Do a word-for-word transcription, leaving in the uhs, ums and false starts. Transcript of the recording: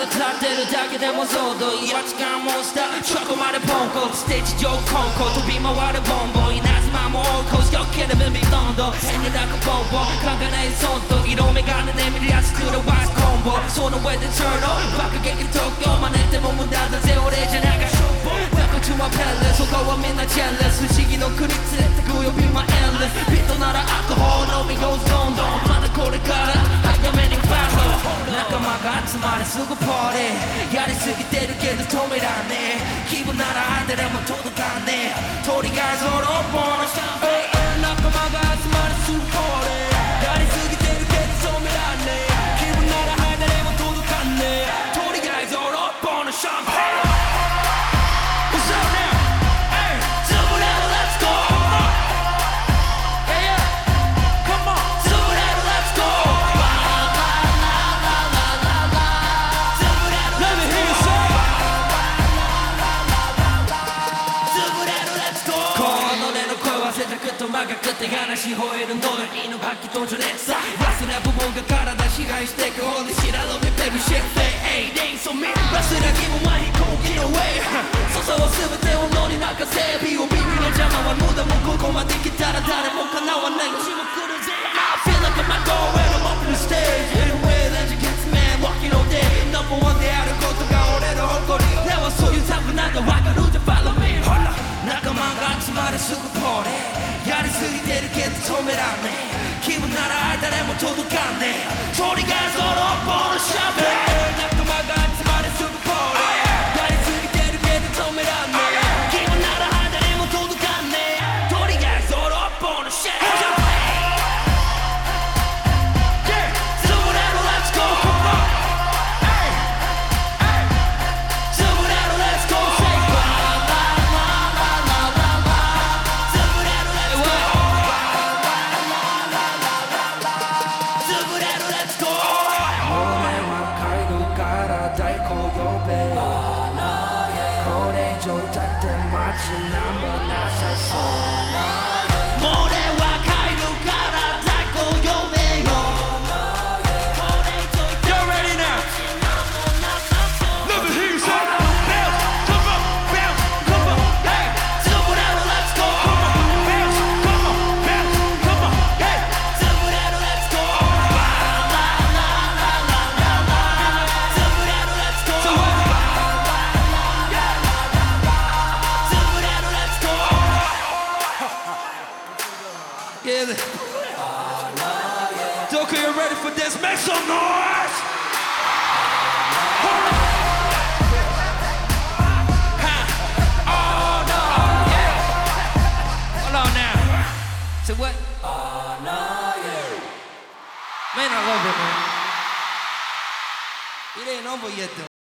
だ立ってるだけでも騒動いや時間モンスターチョコまでポンコステージ上コンコ飛び回るボンボン稲妻も多くよければビロンド変になくボンボン考えないそんと色眼鏡で見るやつ来るワスコンボその上でチューノ爆撃東京真似ても無駄だぜ俺じゃなかだこっちはペンレス他はみんなジェンレス不思議の国連れてくよ Be my endless ビットならアルコホール飲み goes どんどんまだこれから早めにファンロー仲間が集まりすぐパーティーやりすぎてるけど止めらんねえ気分ならあんたでも届かんねえとりあえず俺をボーナス仲間が集まりすぐパーティーやりすぎてるけど止めらんねえ気分ならあんたでも届かんねえとりあえず俺をボーナスシャンパン曲がって話し吠えるのが犬吐きと序列さ忘れ部分が体支配してくほど知らのめてるシェフで They ain't so me 忘れ気分は飛行機の上そそは全てを野に任せ ピーオービー の邪魔は無駄もここまで来たら誰も叶わない星も来るぜ I feel like I'm not going I'm up on the stage Anyway legend gets man walking all day Number one であることが俺の誇りではそういうタイプなんだ分かるじゃ Follow me ほら仲間が集まるすぐポーレやりすぎてるけど止めらんねえ気分なら誰も届かんねえとりあえず俺をボールしゃべ仲間が集まるすぐポーレやりすぎてるけど止めらんねえ気分なら誰も届かんねえとりあえず俺をボールしゃべYeah, Doka, you ready for this? Make some noise! Hold on! Huh. Oh no! Yeah! Hold on now. So what? Oh no, yeah. Man, I love it, man. It ain't over yet though.